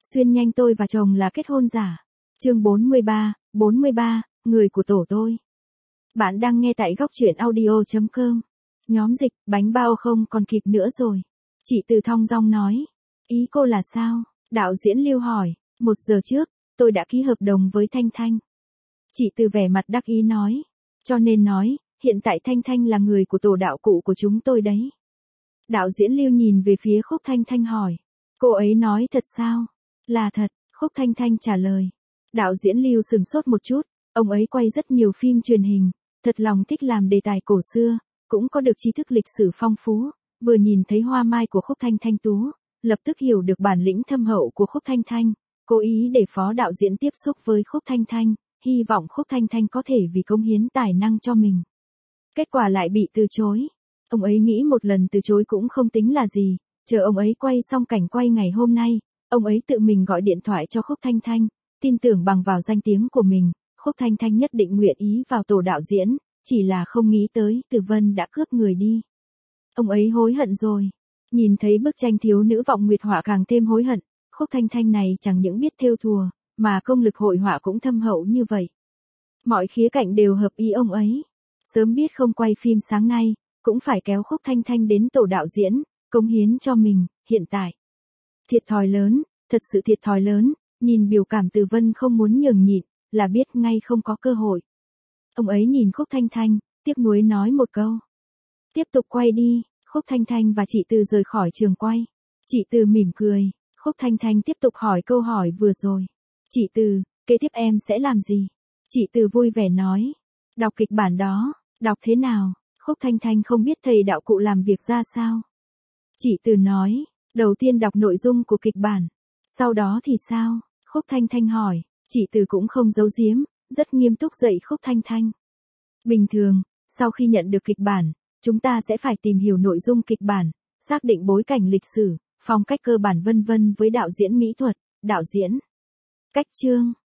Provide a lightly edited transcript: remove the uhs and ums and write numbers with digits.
Xuyên nhanh tôi và chồng là kết hôn giả. Chương 43, người của tổ tôi. Bạn đang nghe tại góc truyện audio.com. Nhóm dịch, bánh bao không còn kịp nữa rồi. Chị Từ thong dong nói. Ý cô là sao? Đạo diễn Lưu hỏi. 1 giờ trước, tôi đã ký hợp đồng với Thanh Thanh. Chị Từ vẻ mặt đắc ý nói. Cho nên nói, hiện tại Thanh Thanh là người của tổ đạo cụ của chúng tôi đấy. Đạo diễn Lưu nhìn về phía Khúc Thanh Thanh hỏi. Cô ấy nói thật sao? Là thật, Khúc Thanh Thanh trả lời. Đạo diễn Lưu sừng sốt một chút, ông ấy quay rất nhiều phim truyền hình, thật lòng thích làm đề tài cổ xưa, cũng có được tri thức lịch sử phong phú, vừa nhìn thấy hoa mai của Khúc Thanh Thanh tú, lập tức hiểu được bản lĩnh thâm hậu của Khúc Thanh Thanh, cố ý để phó đạo diễn tiếp xúc với Khúc Thanh Thanh, hy vọng Khúc Thanh Thanh có thể vì cống hiến tài năng cho mình. Kết quả lại bị từ chối. Ông ấy nghĩ một lần từ chối cũng không tính là gì, chờ ông ấy quay xong cảnh quay ngày hôm nay, ông ấy tự mình gọi điện thoại cho Khúc Thanh Thanh, tin tưởng bằng vào danh tiếng của mình, Khúc Thanh Thanh nhất định nguyện ý vào tổ đạo diễn, chỉ là không nghĩ tới Từ Vân đã cướp người đi. Ông ấy hối hận rồi. Nhìn thấy bức tranh thiếu nữ vọng nguyệt họa càng thêm hối hận, Khúc Thanh Thanh này chẳng những biết thêu thùa, mà công lực hội họa cũng thâm hậu như vậy. Mọi khía cạnh đều hợp ý ông ấy. Sớm biết không quay phim sáng nay, cũng phải kéo Khúc Thanh Thanh đến tổ đạo diễn, cống hiến cho mình, hiện tại. Thiệt thòi lớn, thật sự thiệt thòi lớn, nhìn biểu cảm Từ Vân không muốn nhường nhịn, là biết ngay không có cơ hội. Ông ấy nhìn Khúc Thanh Thanh, tiếc nuối nói một câu. Tiếp tục quay đi, Khúc Thanh Thanh và chị Từ rời khỏi trường quay. Chị Từ mỉm cười, Khúc Thanh Thanh tiếp tục hỏi câu hỏi vừa rồi. Chị Từ, kế tiếp em sẽ làm gì? Chị Từ vui vẻ nói. Đọc kịch bản đó, đọc thế nào? Khúc Thanh Thanh không biết thầy đạo cụ làm việc ra sao. Chị Từ nói, đầu tiên đọc nội dung của kịch bản. Sau đó thì sao? Khúc Thanh Thanh hỏi, chị Từ cũng không giấu giếm, rất nghiêm túc dạy Khúc Thanh Thanh. Bình thường, sau khi nhận được kịch bản, chúng ta sẽ phải tìm hiểu nội dung kịch bản, xác định bối cảnh lịch sử, phong cách cơ bản vân vân với đạo diễn mỹ thuật, đạo diễn. Cách chương,